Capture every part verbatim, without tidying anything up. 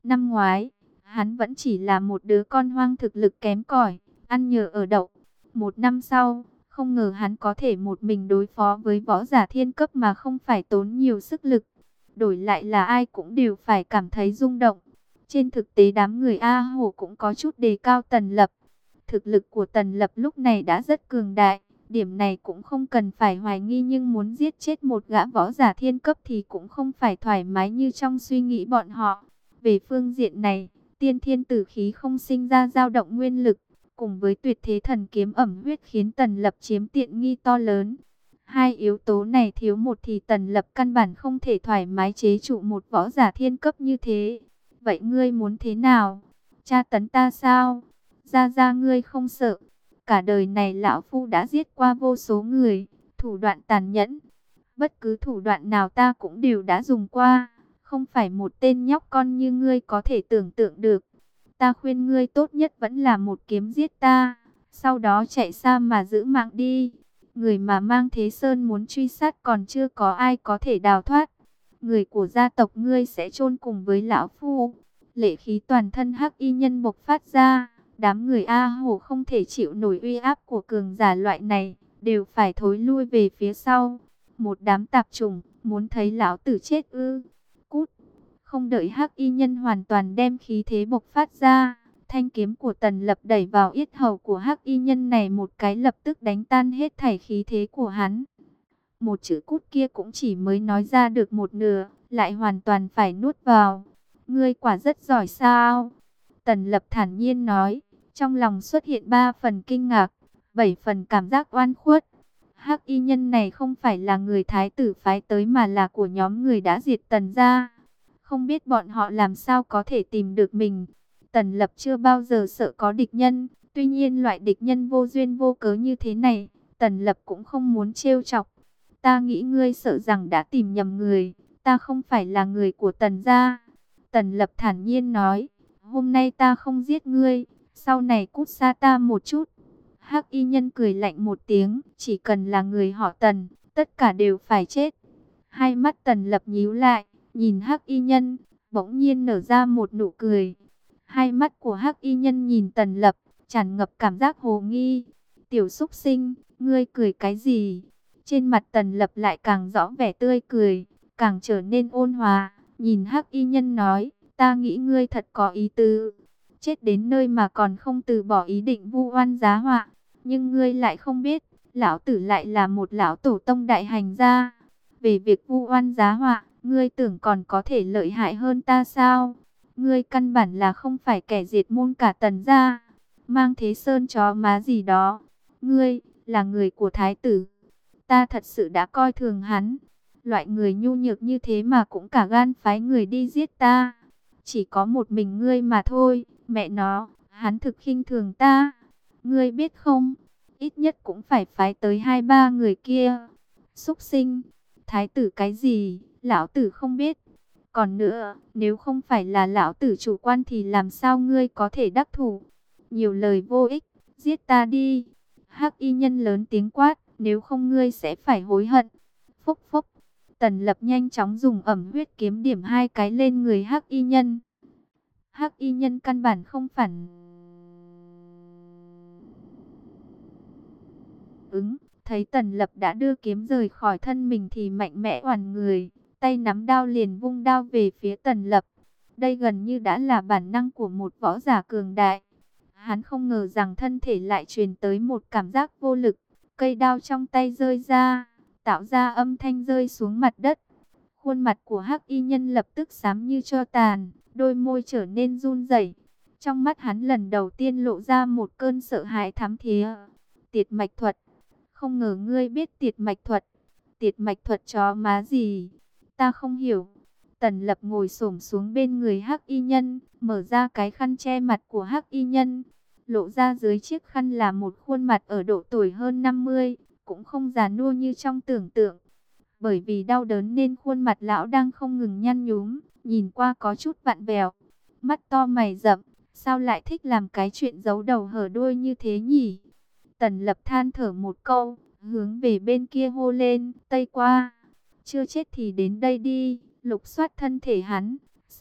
Năm ngoái, hắn vẫn chỉ là một đứa con hoang thực lực kém cỏi, ăn nhờ ở đậu. Một năm sau, không ngờ hắn có thể một mình đối phó với võ giả thiên cấp mà không phải tốn nhiều sức lực. Đổi lại là ai cũng đều phải cảm thấy rung động. Trên thực tế đám người A Hổ cũng có chút đề cao Tần Lập. Thực lực của Tần Lập lúc này đã rất cường đại. Điểm này cũng không cần phải hoài nghi, nhưng muốn giết chết một gã võ giả thiên cấp thì cũng không phải thoải mái như trong suy nghĩ bọn họ. Về phương diện này, tiên thiên tử khí không sinh ra dao động nguyên lực, cùng với tuyệt thế thần kiếm ẩm huyết khiến Tần Lập chiếm tiện nghi to lớn. Hai yếu tố này thiếu một thì Tần Lập căn bản không thể thoải mái chế trụ một võ giả thiên cấp như thế. Vậy ngươi muốn thế nào? Tra tấn ta sao? Ra ra ngươi không sợ. Cả đời này lão phu đã giết qua vô số người, thủ đoạn tàn nhẫn. Bất cứ thủ đoạn nào ta cũng đều đã dùng qua. Không phải một tên nhóc con như ngươi có thể tưởng tượng được. Ta khuyên ngươi tốt nhất vẫn là một kiếm giết ta, sau đó chạy xa mà giữ mạng đi. Người mà Mang Thế Sơn muốn truy sát còn chưa có ai có thể đào thoát. Người của gia tộc ngươi sẽ chôn cùng với lão phu. Lệ khí toàn thân hắc y nhân bộc phát ra. Đám người A Hổ không thể chịu nổi uy áp của cường giả loại này, đều phải thối lui về phía sau. Một đám tạp chủng, muốn thấy lão tử chết ư? Cút! Không đợi hắc y nhân hoàn toàn đem khí thế bộc phát ra, thanh kiếm của Tần Lập đẩy vào yết hầu của hắc y nhân này một cái, lập tức đánh tan hết thảy khí thế của hắn. Một chữ cút kia cũng chỉ mới nói ra được một nửa, lại hoàn toàn phải nuốt vào. Ngươi quả rất giỏi sao? Tần Lập thản nhiên nói, trong lòng xuất hiện ba phần kinh ngạc, bảy phần cảm giác oan khuất. Hắc y nhân này không phải là người thái tử phái tới mà là của nhóm người đã diệt Tần gia. Không biết bọn họ làm sao có thể tìm được mình. Tần Lập chưa bao giờ sợ có địch nhân. Tuy nhiên loại địch nhân vô duyên vô cớ như thế này, Tần Lập cũng không muốn trêu chọc. Ta nghĩ ngươi sợ rằng đã tìm nhầm người. Ta không phải là người của Tần gia. Tần Lập thản nhiên nói. Hôm nay ta không giết ngươi, sau này cút xa ta một chút. Hắc y nhân cười lạnh một tiếng. Chỉ cần là người họ Tần, tất cả đều phải chết. Hai mắt Tần Lập nhíu lại, nhìn hắc y nhân, bỗng nhiên nở ra một nụ cười. Hai mắt của hắc y nhân nhìn Tần Lập, tràn ngập cảm giác hồ nghi. Tiểu súc sinh, ngươi cười cái gì? Trên mặt Tần Lập lại càng rõ vẻ tươi cười, càng trở nên ôn hòa. Nhìn hắc y nhân nói, ta nghĩ ngươi thật có ý tứ. Chết đến nơi mà còn không từ bỏ ý định vu oan giá họa. Nhưng ngươi lại không biết, lão tử lại là một lão tổ tông đại hành gia. Về việc vu oan giá họa, ngươi tưởng còn có thể lợi hại hơn ta sao? Ngươi căn bản là không phải kẻ diệt môn cả Tần gia. Mang Thế Sơn chó má gì đó. Ngươi, là người của thái tử. Ta thật sự đã coi thường hắn. Loại người nhu nhược như thế mà cũng cả gan phái người đi giết ta. Chỉ có một mình ngươi mà thôi. Mẹ nó, hắn thực khinh thường ta. Ngươi biết không? Ít nhất cũng phải phái tới hai ba người kia. Súc sinh, thái tử cái gì? Lão tử không biết. Còn nữa, nếu không phải là lão tử chủ quan thì làm sao ngươi có thể đắc thủ? Nhiều lời vô ích, giết ta đi. Hắc y nhân lớn tiếng quát, nếu không ngươi sẽ phải hối hận. Phúc phúc. Tần Lập nhanh chóng dùng ẩm huyết kiếm điểm hai cái lên người hắc y nhân. Hắc y nhân căn bản không phản ứng, thấy Tần Lập đã đưa kiếm rời khỏi thân mình thì mạnh mẽ oằn người, tay nắm đao liền vung đao về phía Tần Lập. Đây gần như đã là bản năng của một võ giả cường đại. Hắn không ngờ rằng thân thể lại truyền tới một cảm giác vô lực, cây đao trong tay rơi ra, tạo ra âm thanh rơi xuống mặt đất. Khuôn mặt của hắc y nhân lập tức xám như tro tàn, đôi môi trở nên run rẩy. Trong mắt hắn lần đầu tiên lộ ra một cơn sợ hãi thắm thía. Tiệt mạch thuật. Không ngờ ngươi biết tiệt mạch thuật. Tiệt mạch thuật chó má gì? Ta không hiểu. Tần Lập ngồi xổm xuống bên người hắc y nhân, mở ra cái khăn che mặt của hắc y nhân. Lộ ra dưới chiếc khăn là một khuôn mặt ở độ tuổi hơn năm mươi, cũng không già nua như trong tưởng tượng. Bởi vì đau đớn nên khuôn mặt lão đang không ngừng nhăn nhúm, nhìn qua có chút vặn vẹo. Mắt to mày rậm, sao lại thích làm cái chuyện giấu đầu hở đuôi như thế nhỉ? Tần Lập than thở một câu, hướng về bên kia hô lên, Tây qua. Chưa chết thì đến đây đi, lục soát thân thể hắn,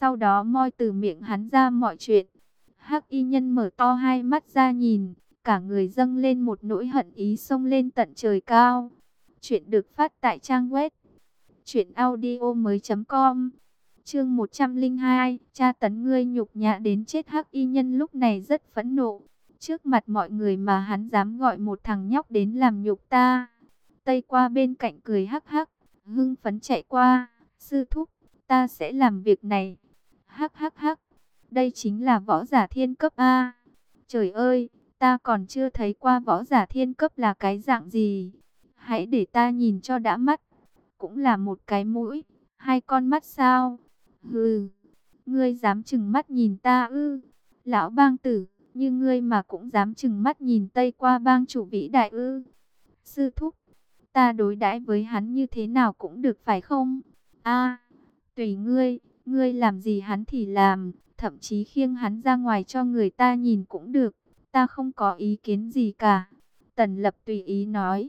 sau đó moi từ miệng hắn ra mọi chuyện. Hắc y nhân mở to hai mắt ra nhìn, cả người dâng lên một nỗi hận ý xông lên tận trời cao. Chuyện được phát tại trang web truyện audio mới chấm com. Chương một trăm lẻ hai, tra tấn ngươi nhục nhã đến chết. Hắc y nhân lúc này rất phẫn nộ. Trước mặt mọi người mà hắn dám gọi một thằng nhóc đến làm nhục ta. Tây qua bên cạnh cười hắc hắc, hưng phấn chạy qua. Sư thúc, ta sẽ làm việc này. Hắc hắc hắc, đây chính là võ giả thiên cấp A. Trời ơi, ta còn chưa thấy qua võ giả thiên cấp là cái dạng gì. Hãy để ta nhìn cho đã mắt. Cũng là một cái mũi, hai con mắt sao? Hừ, ngươi dám trừng mắt nhìn ta ư? Lão bang tử, như ngươi mà cũng dám trừng mắt nhìn Tây qua bang chủ vĩ đại ư? Sư thúc, ta đối đãi với hắn như thế nào cũng được phải không? A, tùy ngươi, ngươi làm gì hắn thì làm, thậm chí khiêng hắn ra ngoài cho người ta nhìn cũng được, ta không có ý kiến gì cả. Tần Lập tùy ý nói.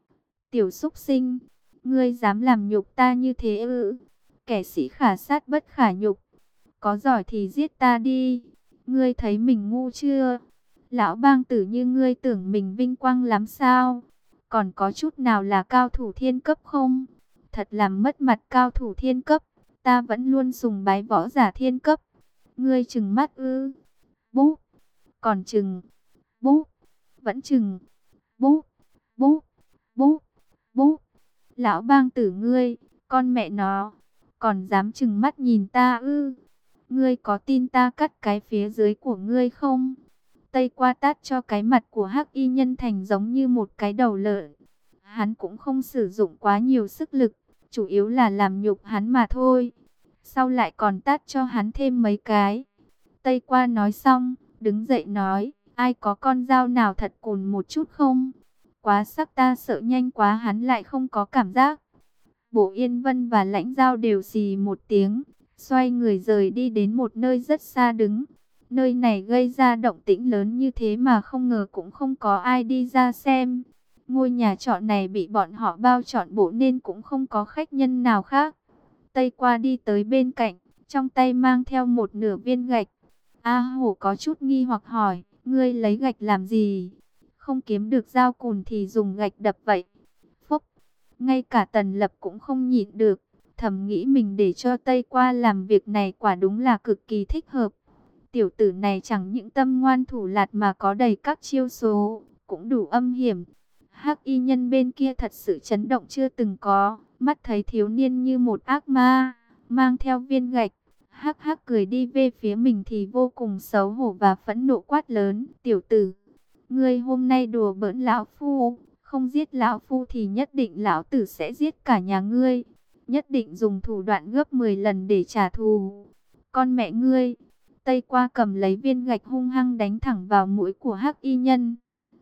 Tiểu súc sinh, ngươi dám làm nhục ta như thế ư? Kẻ sĩ khả sát bất khả nhục, có giỏi thì giết ta đi. Ngươi thấy mình ngu chưa? Lão bang tử như ngươi tưởng mình vinh quang lắm sao? Còn có chút nào là cao thủ thiên cấp không? Thật làm mất mặt cao thủ thiên cấp. Ta vẫn luôn sùng bái võ giả thiên cấp. Ngươi trừng mắt ư? Búp. Còn trừng. Búp. Vẫn trừng. Búp. Búp. Búp. Búp. Lão bang tử ngươi, con mẹ nó, còn dám trừng mắt nhìn ta ư? Ngươi có tin ta cắt cái phía dưới của ngươi không? Tây qua tát cho cái mặt của hắc y nhân thành giống như một cái đầu lợn. Hắn cũng không sử dụng quá nhiều sức lực, chủ yếu là làm nhục hắn mà thôi. Sau lại còn tát cho hắn thêm mấy cái. Tây qua nói xong, đứng dậy nói, ai có con dao nào thật cùn một chút không? Quá sắc, ta sợ nhanh quá hắn lại không có cảm giác. Bộ Yên Vân và Lãnh Giao đều xì một tiếng, xoay người rời đi đến một nơi rất xa đứng. Nơi này gây ra động tĩnh lớn như thế mà không ngờ cũng không có ai đi ra xem. Ngôi nhà trọ này bị bọn họ bao trọn bộ nên cũng không có khách nhân nào khác. Tây qua đi tới bên cạnh, trong tay mang theo một nửa viên gạch. A Hổ có chút nghi hoặc hỏi, ngươi lấy gạch làm gì? Không kiếm được dao cùn thì dùng gạch đập vậy. Phúc, ngay cả Tần Lập cũng không nhịn được, thầm nghĩ mình để cho Tây qua làm việc này quả đúng là cực kỳ thích hợp. Tiểu tử này chẳng những tâm ngoan thủ lạt mà có đầy các chiêu số, cũng đủ âm hiểm. Hắc y nhân bên kia thật sự chấn động chưa từng có, mắt thấy thiếu niên như một ác ma, mang theo viên gạch. Hắc hắc cười đi về phía mình thì vô cùng xấu hổ và phẫn nộ quát lớn, tiểu tử, ngươi hôm nay đùa bỡn lão phu, không giết lão phu thì nhất định lão tử sẽ giết cả nhà ngươi, nhất định dùng thủ đoạn gấp mười lần để trả thù. Con mẹ ngươi! Tây qua cầm lấy viên gạch hung hăng đánh thẳng vào mũi của hắc y nhân.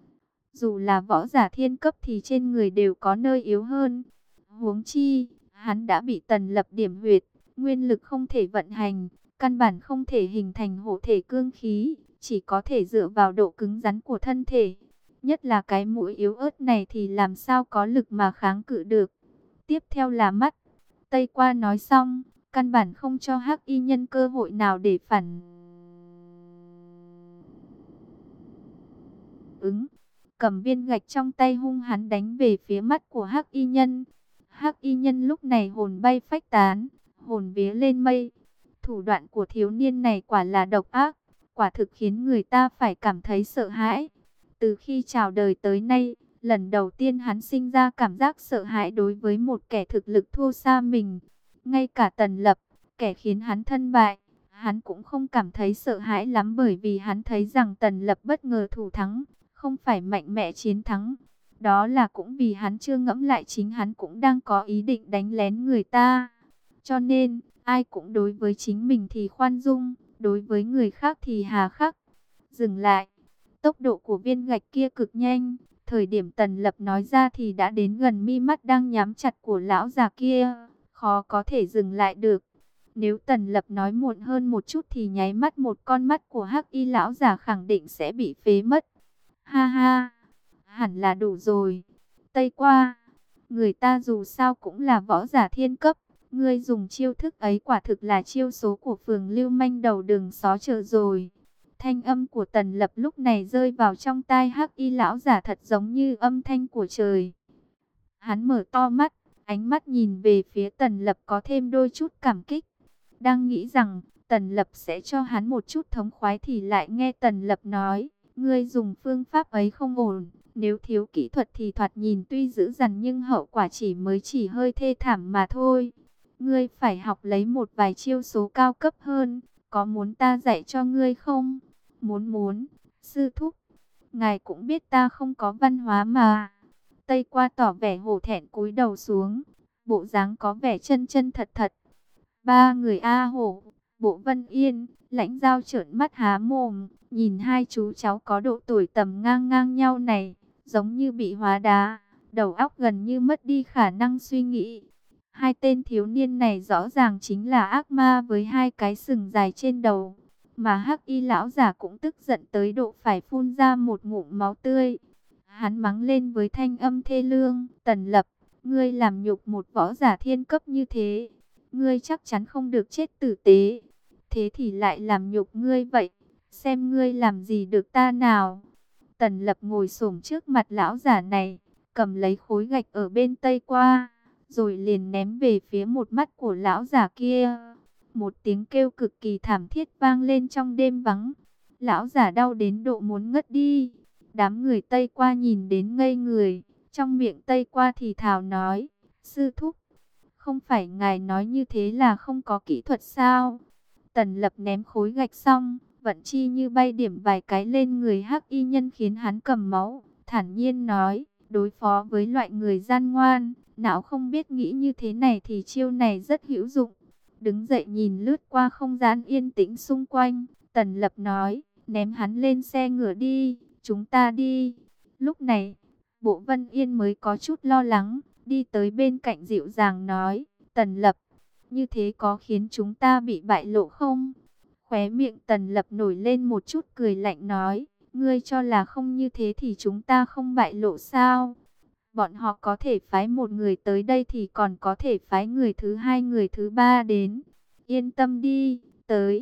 Dù là võ giả thiên cấp thì trên người đều có nơi yếu hơn. Huống chi, hắn đã bị Tần Lập điểm huyệt, nguyên lực không thể vận hành, căn bản không thể hình thành hộ thể cương khí, chỉ có thể dựa vào độ cứng rắn của thân thể. Nhất là cái mũi yếu ớt này thì làm sao có lực mà kháng cự được. Tiếp theo là mắt. Tây qua nói xong, căn bản không cho hắc y nhân cơ hội nào để phản ứng. Cầm viên gạch trong tay hung hắn đánh về phía mắt của hắc y nhân. Hắc y nhân lúc này hồn bay phách tán, hồn vía lên mây. Thủ đoạn của thiếu niên này quả là độc ác, quả thực khiến người ta phải cảm thấy sợ hãi. Từ khi chào đời tới nay, lần đầu tiên hắn sinh ra cảm giác sợ hãi đối với một kẻ thực lực thua xa mình. Ngay cả Tần Lập, kẻ khiến hắn thân bại, hắn cũng không cảm thấy sợ hãi lắm, bởi vì hắn thấy rằng Tần Lập bất ngờ thủ thắng, không phải mạnh mẽ chiến thắng. Đó là cũng vì hắn chưa ngẫm lại chính hắn cũng đang có ý định đánh lén người ta. Cho nên, ai cũng đối với chính mình thì khoan dung, đối với người khác thì hà khắc. Dừng lại, tốc độ của viên gạch kia cực nhanh. Thời điểm Tần Lập nói ra thì đã đến gần mi mắt đang nhắm chặt của lão già kia, khó có thể dừng lại được. Nếu Tần Lập nói muộn hơn một chút thì nháy mắt một con mắt của hắc y lão già khẳng định sẽ bị phế mất. Ha ha, hẳn là đủ rồi. Tây qua, người ta dù sao cũng là võ giả thiên cấp, Ngươi dùng chiêu thức ấy quả thực là chiêu số của phường lưu manh đầu đường xó chợ rồi. Thanh âm của Tần Lập lúc này rơi vào trong tai Hắc Y lão giả thật giống như âm thanh của trời. Hắn mở to mắt, ánh mắt nhìn về phía Tần Lập có thêm đôi chút cảm kích. Đang nghĩ rằng Tần Lập sẽ cho hắn một chút thống khoái thì lại nghe Tần Lập nói, ngươi dùng phương pháp ấy không ổn. Nếu thiếu kỹ thuật thì thoạt nhìn tuy dữ dằn nhưng hậu quả chỉ mới chỉ hơi thê thảm mà thôi. Ngươi phải học lấy một vài chiêu số cao cấp hơn, có muốn ta dạy cho ngươi không? Muốn muốn, sư thúc. Ngài cũng biết ta không có văn hóa mà. Tây Qua tỏ vẻ hổ thẹn cúi đầu xuống, bộ dáng có vẻ chân chân thật thật. Ba người A Hổ, Bộ Vân Yên, Lãnh Giao trợn mắt há mồm, nhìn hai chú cháu có độ tuổi tầm ngang ngang nhau này, giống như bị hóa đá, đầu óc gần như mất đi khả năng suy nghĩ. Hai tên thiếu niên này rõ ràng chính là ác ma với hai cái sừng dài trên đầu, mà Hắc Y lão giả cũng tức giận tới độ phải phun ra một ngụm máu tươi. Hắn mắng lên với thanh âm thê lương, Tần Lập, ngươi làm nhục một võ giả thiên cấp như thế, ngươi chắc chắn không được chết tử tế. Thế thì lại làm nhục ngươi vậy, xem ngươi làm gì được ta nào. Tần Lập ngồi xổm trước mặt lão giả này, cầm lấy khối gạch ở bên Tây Qua, rồi liền ném về phía một mắt của lão giả kia. Một tiếng kêu cực kỳ thảm thiết vang lên trong đêm vắng. Lão giả đau đến độ muốn ngất đi. Đám người Tây Qua nhìn đến ngây người, trong miệng Tây Qua thì thào nói, sư thúc, không phải ngài nói như thế là không có kỹ thuật sao? Tần Lập ném khối gạch xong, vận chi như bay điểm vài cái lên người Hắc Y nhân khiến hắn cầm máu, thản nhiên nói, đối phó với loại người gian ngoan, não không biết nghĩ như thế này thì chiêu này rất hữu dụng. Đứng dậy nhìn lướt qua không gian yên tĩnh xung quanh, Tần Lập nói, ném hắn lên xe ngựa đi, chúng ta đi. Lúc này, Bộ Vân Yên mới có chút lo lắng, đi tới bên cạnh dịu dàng nói, Tần Lập, như thế có khiến chúng ta bị bại lộ không? Khóe miệng Tần Lập nổi lên một chút cười lạnh nói, ngươi cho là không như thế thì chúng ta không bại lộ sao? Bọn họ có thể phái một người tới đây thì còn có thể phái người thứ hai, người thứ ba đến. Yên tâm đi, tới.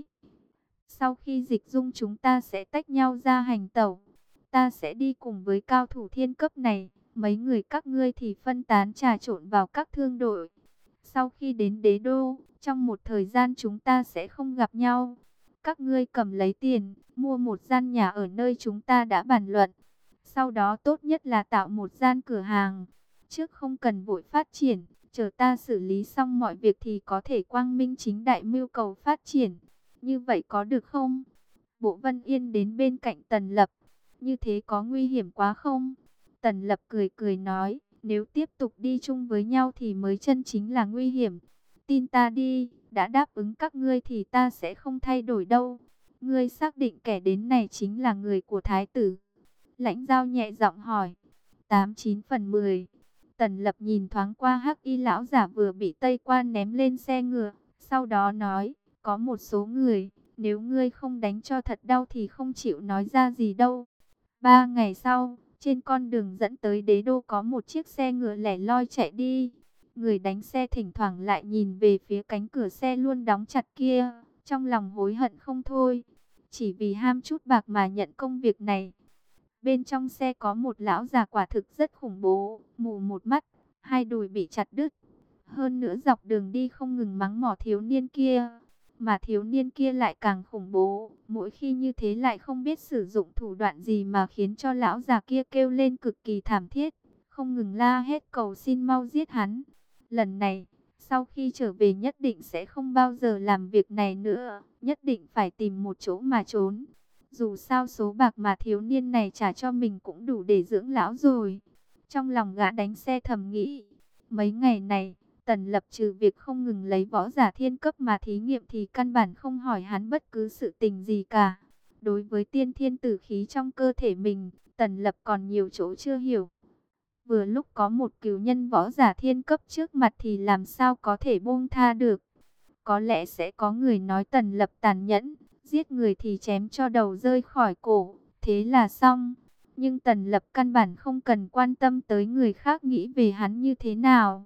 Sau khi dịch dung chúng ta sẽ tách nhau ra hành tẩu. Ta sẽ đi cùng với cao thủ thiên cấp này. Mấy người các ngươi thì phân tán trà trộn vào các thương đội. Sau khi đến đế đô, trong một thời gian chúng ta sẽ không gặp nhau. Các ngươi cầm lấy tiền, mua một gian nhà ở nơi chúng ta đã bàn luận. Sau đó tốt nhất là tạo một gian cửa hàng. Trước không cần vội phát triển, chờ ta xử lý xong mọi việc thì có thể quang minh chính đại mưu cầu phát triển. Như vậy có được không? Bộ Vân Yên đến bên cạnh Tần Lập. Như thế có nguy hiểm quá không? Tần Lập cười cười nói, nếu tiếp tục đi chung với nhau thì mới chân chính là nguy hiểm. Tin ta đi, đã đáp ứng các ngươi thì ta sẽ không thay đổi đâu. Ngươi xác định kẻ đến này chính là người của Thái tử? Lãnh Giao nhẹ giọng hỏi. Tám chín phần mười. Tần Lập nhìn thoáng qua Hắc Y lão giả vừa bị Tây Quan ném lên xe ngựa, sau đó nói, có một số người, nếu ngươi không đánh cho thật đau thì không chịu nói ra gì đâu. Ba ngày sau, trên con đường dẫn tới đế đô có một chiếc xe ngựa lẻ loi chạy đi. Người đánh xe thỉnh thoảng lại nhìn về phía cánh cửa xe luôn đóng chặt kia, trong lòng hối hận không thôi. Chỉ vì ham chút bạc mà nhận công việc này. Bên trong xe có một lão già quả thực rất khủng bố, mù một mắt, hai đùi bị chặt đứt. Hơn nữa dọc đường đi không ngừng mắng mỏ thiếu niên kia. Mà thiếu niên kia lại càng khủng bố, mỗi khi như thế lại không biết sử dụng thủ đoạn gì mà khiến cho lão già kia kêu lên cực kỳ thảm thiết, không ngừng la hét cầu xin mau giết hắn. Lần này, sau khi trở về nhất định sẽ không bao giờ làm việc này nữa, nhất định phải tìm một chỗ mà trốn. Dù sao số bạc mà thiếu niên này trả cho mình cũng đủ để dưỡng lão rồi. Trong lòng gã đánh xe thầm nghĩ, mấy ngày này, Tần Lập trừ việc không ngừng lấy võ giả thiên cấp mà thí nghiệm thì căn bản không hỏi hắn bất cứ sự tình gì cả. Đối với tiên thiên tử khí trong cơ thể mình, Tần Lập còn nhiều chỗ chưa hiểu. Vừa lúc có một cửu nhân võ giả thiên cấp trước mặt thì làm sao có thể buông tha được. Có lẽ sẽ có người nói Tần Lập tàn nhẫn, giết người thì chém cho đầu rơi khỏi cổ, thế là xong. Nhưng Tần Lập căn bản không cần quan tâm tới người khác nghĩ về hắn như thế nào.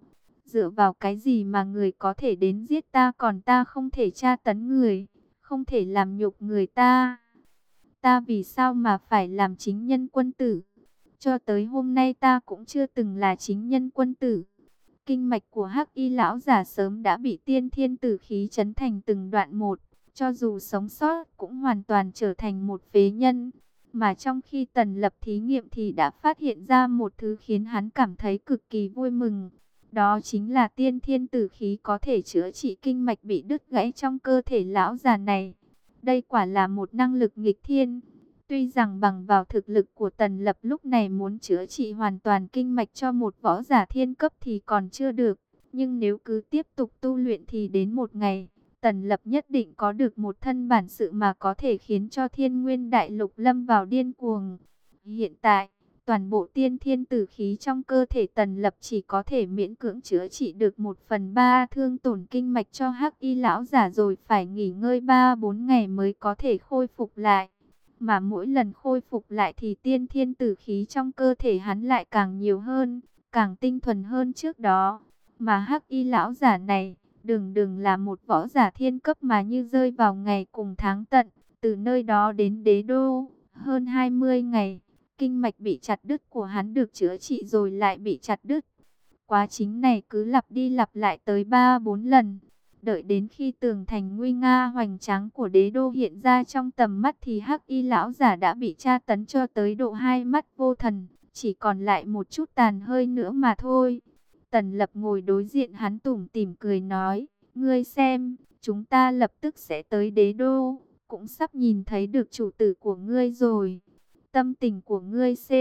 Dựa vào cái gì mà người có thể đến giết ta, còn ta không thể tra tấn người, không thể làm nhục người ta? Ta vì sao mà phải làm chính nhân quân tử? Cho tới hôm nay ta cũng chưa từng là chính nhân quân tử. Kinh mạch của Hắc Y lão giả sớm đã bị tiên thiên tử khí chấn thành từng đoạn một, cho dù sống sót cũng hoàn toàn trở thành một phế nhân. Mà trong khi Tần Lập thí nghiệm thì đã phát hiện ra một thứ khiến hắn cảm thấy cực kỳ vui mừng. Đó chính là tiên thiên tử khí có thể chữa trị kinh mạch bị đứt gãy trong cơ thể lão già này. Đây quả là một năng lực nghịch thiên. Tuy rằng bằng vào thực lực của Tần Lập lúc này muốn chữa trị hoàn toàn kinh mạch cho một võ giả thiên cấp thì còn chưa được. Nhưng nếu cứ tiếp tục tu luyện thì đến một ngày, Tần Lập nhất định có được một thân bản sự mà có thể khiến cho Thiên Nguyên Đại Lục lâm vào điên cuồng. Hiện tại, toàn bộ tiên thiên tử khí trong cơ thể Tần Lập chỉ có thể miễn cưỡng chữa trị được một phần ba thương tổn kinh mạch cho Hắc Y lão giả, rồi phải nghỉ ngơi ba bốn ngày mới có thể khôi phục lại. Mà mỗi lần khôi phục lại thì tiên thiên tử khí trong cơ thể hắn lại càng nhiều hơn, càng tinh thuần hơn trước đó. Mà Hắc Y lão giả này, đừng đừng là một võ giả thiên cấp mà như rơi vào ngày cùng tháng tận, từ nơi đó đến đế đô, hơn hai mươi ngày, kinh mạch bị chặt đứt của hắn được chữa trị rồi lại bị chặt đứt. Quá trình này cứ lặp đi lặp lại tới ba bốn lần. Đợi đến khi tường thành nguy nga hoành tráng của đế đô hiện ra trong tầm mắt thì Hắc Y lão giả đã bị tra tấn cho tới độ hai mắt vô thần, chỉ còn lại một chút tàn hơi nữa mà thôi. Tần Lập ngồi đối diện hắn tủm tỉm cười nói, ngươi xem, chúng ta lập tức sẽ tới đế đô, cũng sắp nhìn thấy được chủ tử của ngươi rồi. Tâm tình của ngươi C.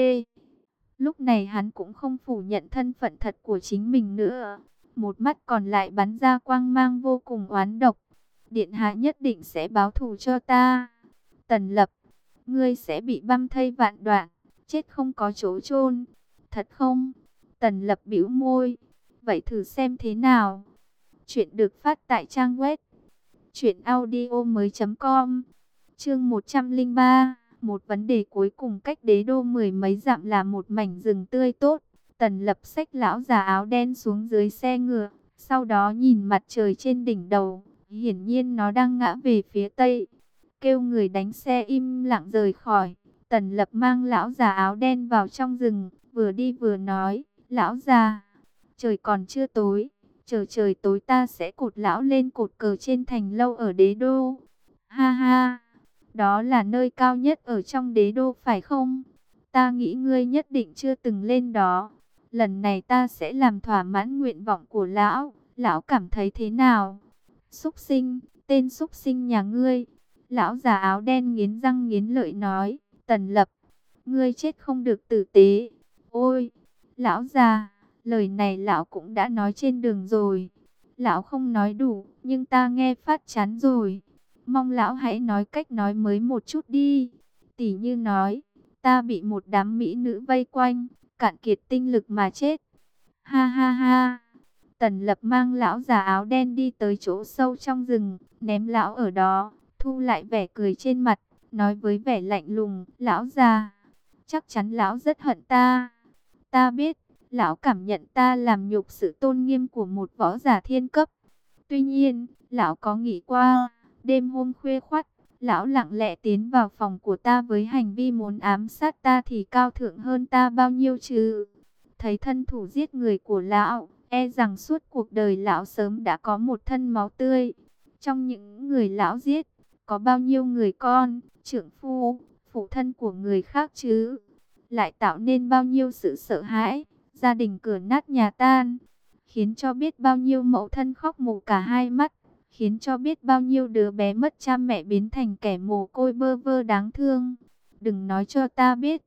Lúc này hắn cũng không phủ nhận thân phận thật của chính mình nữa. Một mắt còn lại bắn ra quang mang vô cùng oán độc. Điện hạ nhất định sẽ báo thù cho ta. Tần Lập, ngươi sẽ bị băm thây vạn đoạn, chết không có chỗ chôn. Thật không? Tần Lập bĩu môi. Vậy thử xem thế nào. Chuyện được phát tại trang web truyện audio mới chấm com. Chương một trăm lẻ ba. Một vấn đề cuối cùng, cách đế đô mười mấy dặm là một mảnh rừng tươi tốt. Tần Lập xách lão già áo đen xuống dưới xe ngựa, sau đó nhìn mặt trời trên đỉnh đầu, hiển nhiên nó đang ngã về phía tây. Kêu người đánh xe im lặng rời khỏi. Tần Lập mang lão già áo đen vào trong rừng, vừa đi vừa nói, lão già, trời còn chưa tối, chờ trời tối ta sẽ cột lão lên cột cờ trên thành lâu ở đế đô. Ha ha, đó là nơi cao nhất ở trong đế đô phải không? Ta nghĩ ngươi nhất định chưa từng lên đó. Lần này ta sẽ làm thỏa mãn nguyện vọng của lão. Lão cảm thấy thế nào? Súc sinh, tên súc sinh nhà ngươi. Lão già áo đen nghiến răng nghiến lợi nói. Tần Lập, ngươi chết không được tử tế. Ôi, lão già, lời này lão cũng đã nói trên đường rồi. Lão không nói đủ, nhưng ta nghe phát chán rồi. Mong lão hãy nói cách nói mới một chút đi. Tỷ như nói, ta bị một đám mỹ nữ vây quanh, cạn kiệt tinh lực mà chết. Ha ha ha. Tần Lập mang lão già áo đen đi tới chỗ sâu trong rừng, ném lão ở đó, thu lại vẻ cười trên mặt, nói với vẻ lạnh lùng, lão già, chắc chắn lão rất hận ta. Ta biết, lão cảm nhận ta làm nhục sự tôn nghiêm của một võ giả thiên cấp. Tuy nhiên, lão có nghĩ qua, đêm hôm khuya khoắt, lão lặng lẽ tiến vào phòng của ta với hành vi muốn ám sát ta thì cao thượng hơn ta bao nhiêu chứ? Thấy thân thủ giết người của lão, e rằng suốt cuộc đời lão sớm đã có một thân máu tươi. Trong những người lão giết, có bao nhiêu người con, trưởng phu, phụ thân của người khác chứ? Lại tạo nên bao nhiêu sự sợ hãi, gia đình cửa nát nhà tan, khiến cho biết bao nhiêu mẫu thân khóc mù cả hai mắt, khiến cho biết bao nhiêu đứa bé mất cha mẹ biến thành kẻ mồ côi bơ vơ đáng thương. Đừng nói cho ta biết.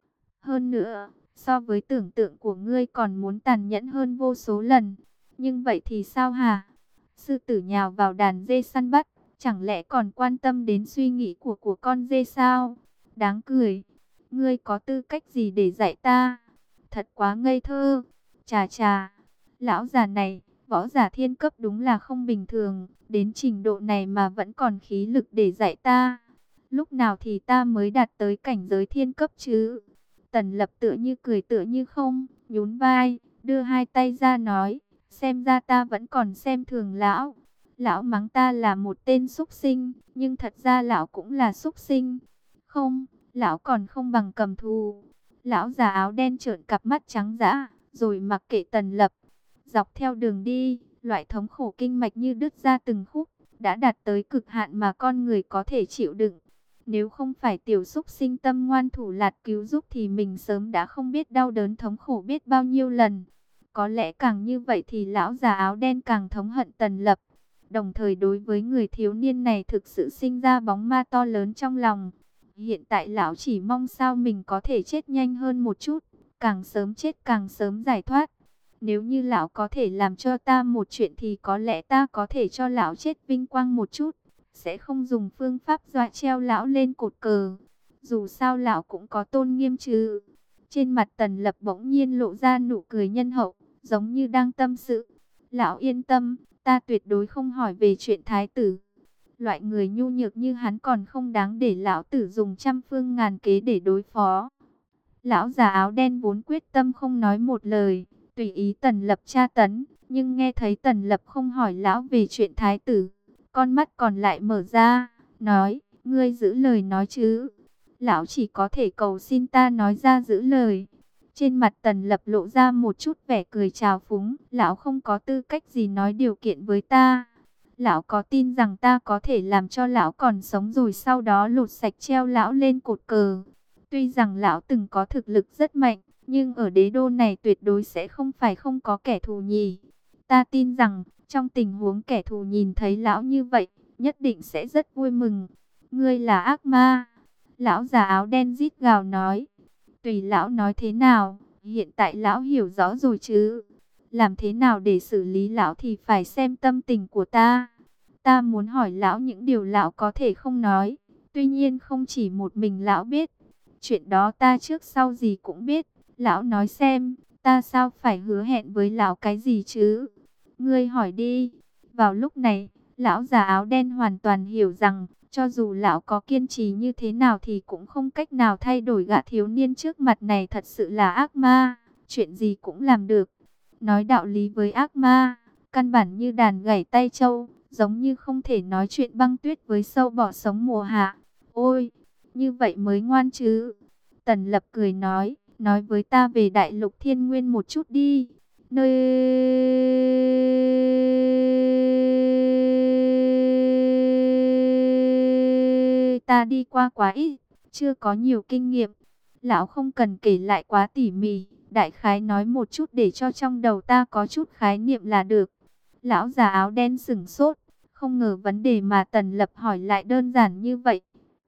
Hơn nữa, so với tưởng tượng của ngươi còn muốn tàn nhẫn hơn vô số lần. Nhưng vậy thì sao hả? Sư tử nhào vào đàn dê săn bắt, chẳng lẽ còn quan tâm đến suy nghĩ của của con dê sao? Đáng cười. Ngươi có tư cách gì để dạy ta? Thật quá ngây thơ. Chà chà, lão già này, võ giả thiên cấp đúng là không bình thường, đến trình độ này mà vẫn còn khí lực để dạy ta. Lúc nào thì ta mới đạt tới cảnh giới thiên cấp chứ? Tần Lập tựa như cười tựa như không, nhún vai, đưa hai tay ra nói, Xem ra ta vẫn còn xem thường lão. Lão mắng ta là một tên súc sinh, nhưng thật ra lão cũng là súc sinh. Không, lão còn không bằng cầm thú. Lão già áo đen trợn cặp mắt trắng dã, rồi mặc kệ Tần Lập. Dọc theo đường đi, loại thống khổ kinh mạch như đứt ra từng khúc, đã đạt tới cực hạn mà con người có thể chịu đựng. Nếu không phải tiểu súc sinh tâm ngoan thủ lạt cứu giúp thì mình sớm đã không biết đau đớn thống khổ biết bao nhiêu lần. Có lẽ càng như vậy thì lão già áo đen càng thống hận Tần Lập. Đồng thời đối với người thiếu niên này thực sự sinh ra bóng ma to lớn trong lòng. Hiện tại lão chỉ mong sao mình có thể chết nhanh hơn một chút, càng sớm chết càng sớm giải thoát. Nếu như lão có thể làm cho ta một chuyện thì có lẽ ta có thể cho lão chết vinh quang một chút, sẽ không dùng phương pháp dọa treo lão lên cột cờ. Dù sao lão cũng có tôn nghiêm chứ. Trên mặt Tần Lập bỗng nhiên lộ ra nụ cười nhân hậu, giống như đang tâm sự. Lão yên tâm, ta tuyệt đối không hỏi về chuyện thái tử. Loại người nhu nhược như hắn còn không đáng để lão tử dùng trăm phương ngàn kế để đối phó. Lão già áo đen vốn quyết tâm không nói một lời, tùy ý Tần Lập tra tấn, nhưng nghe thấy Tần Lập không hỏi lão về chuyện thái tử, con mắt còn lại mở ra, nói, ngươi giữ lời nói chứ. Lão chỉ có thể cầu xin ta nói ra giữ lời. Trên mặt Tần Lập lộ ra một chút vẻ cười trào phúng, lão không có tư cách gì nói điều kiện với ta. Lão có tin rằng ta có thể làm cho lão còn sống rồi sau đó lột sạch treo lão lên cột cờ. Tuy rằng lão từng có thực lực rất mạnh, nhưng ở đế đô này tuyệt đối sẽ không phải không có kẻ thù nhì. Ta tin rằng, trong tình huống kẻ thù nhìn thấy lão như vậy, nhất định sẽ rất vui mừng. Ngươi là ác ma. Lão già áo đen rít gào nói. Tùy lão nói thế nào, hiện tại lão hiểu rõ rồi chứ. Làm thế nào để xử lý lão thì phải xem tâm tình của ta. Ta muốn hỏi lão những điều lão có thể không nói. Tuy nhiên không chỉ một mình lão biết. Chuyện đó ta trước sau gì cũng biết. Lão nói xem, ta sao phải hứa hẹn với lão cái gì chứ? Ngươi hỏi đi. Vào lúc này, lão già áo đen hoàn toàn hiểu rằng, cho dù lão có kiên trì như thế nào thì cũng không cách nào thay đổi gã thiếu niên trước mặt này thật sự là ác ma. Chuyện gì cũng làm được. Nói đạo lý với ác ma, căn bản như đàn gảy tay trâu, giống như không thể nói chuyện băng tuyết với sâu bọ sống mùa hạ. Ôi, như vậy mới ngoan chứ. Tần Lập cười nói, nói với ta về đại lục thiên nguyên một chút đi. Nơi ta đi qua quá ít, chưa có nhiều kinh nghiệm. Lão không cần kể lại quá tỉ mỉ, đại khái nói một chút để cho trong đầu ta có chút khái niệm là được. Lão già áo đen sững sốt, không ngờ vấn đề mà Tần Lập hỏi lại đơn giản như vậy.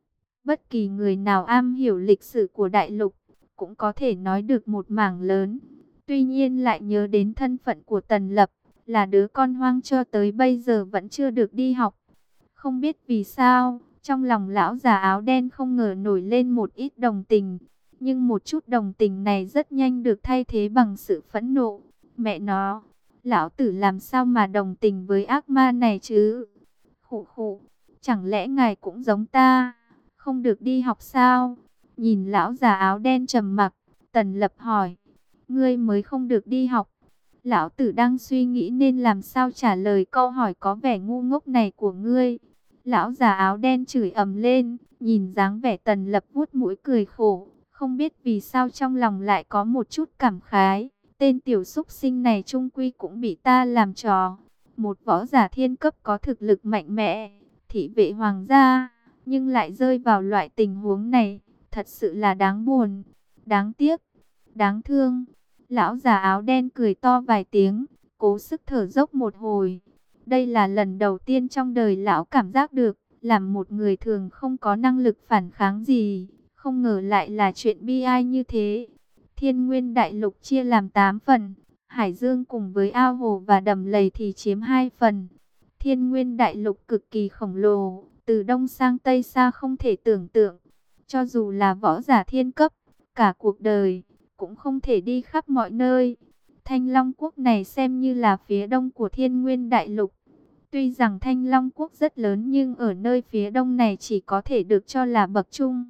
Bất kỳ người nào am hiểu lịch sử của đại lục, cũng có thể nói được một mảng lớn. Tuy nhiên lại nhớ đến thân phận của Tần Lập, là đứa con hoang cho tới bây giờ vẫn chưa được đi học. Không biết vì sao, trong lòng lão già áo đen không ngờ nổi lên một ít đồng tình. Nhưng một chút đồng tình này rất nhanh được thay thế bằng sự phẫn nộ. Mẹ nó, lão tử làm sao mà đồng tình với ác ma này chứ? Khụ khụ, chẳng lẽ ngài cũng giống ta, không được đi học sao? Nhìn lão già áo đen trầm mặc, Tần Lập hỏi, ngươi mới không được đi học. Lão tử đang suy nghĩ nên làm sao trả lời câu hỏi có vẻ ngu ngốc này của ngươi. Lão già áo đen chửi ầm lên, nhìn dáng vẻ Tần Lập vuốt mũi cười khổ, không biết vì sao trong lòng lại có một chút cảm khái. Tên tiểu súc sinh này trung quy cũng bị ta làm trò. Một võ giả thiên cấp có thực lực mạnh mẽ, thị vệ hoàng gia, nhưng lại rơi vào loại tình huống này, thật sự là đáng buồn, đáng tiếc, đáng thương. Lão già áo đen cười to vài tiếng, cố sức thở dốc một hồi. Đây là lần đầu tiên trong đời lão cảm giác được, làm một người thường không có năng lực phản kháng gì, không ngờ lại là chuyện bi ai như thế. Thiên Nguyên Đại Lục chia làm tám phần, Hải Dương cùng với ao hồ và đầm lầy thì chiếm hai phần. Thiên Nguyên Đại Lục cực kỳ khổng lồ, từ đông sang tây xa không thể tưởng tượng. Cho dù là võ giả thiên cấp, cả cuộc đời, cũng không thể đi khắp mọi nơi. Thanh Long Quốc này xem như là phía đông của Thiên Nguyên Đại Lục. Tuy rằng Thanh Long Quốc rất lớn nhưng ở nơi phía đông này chỉ có thể được cho là bậc trung.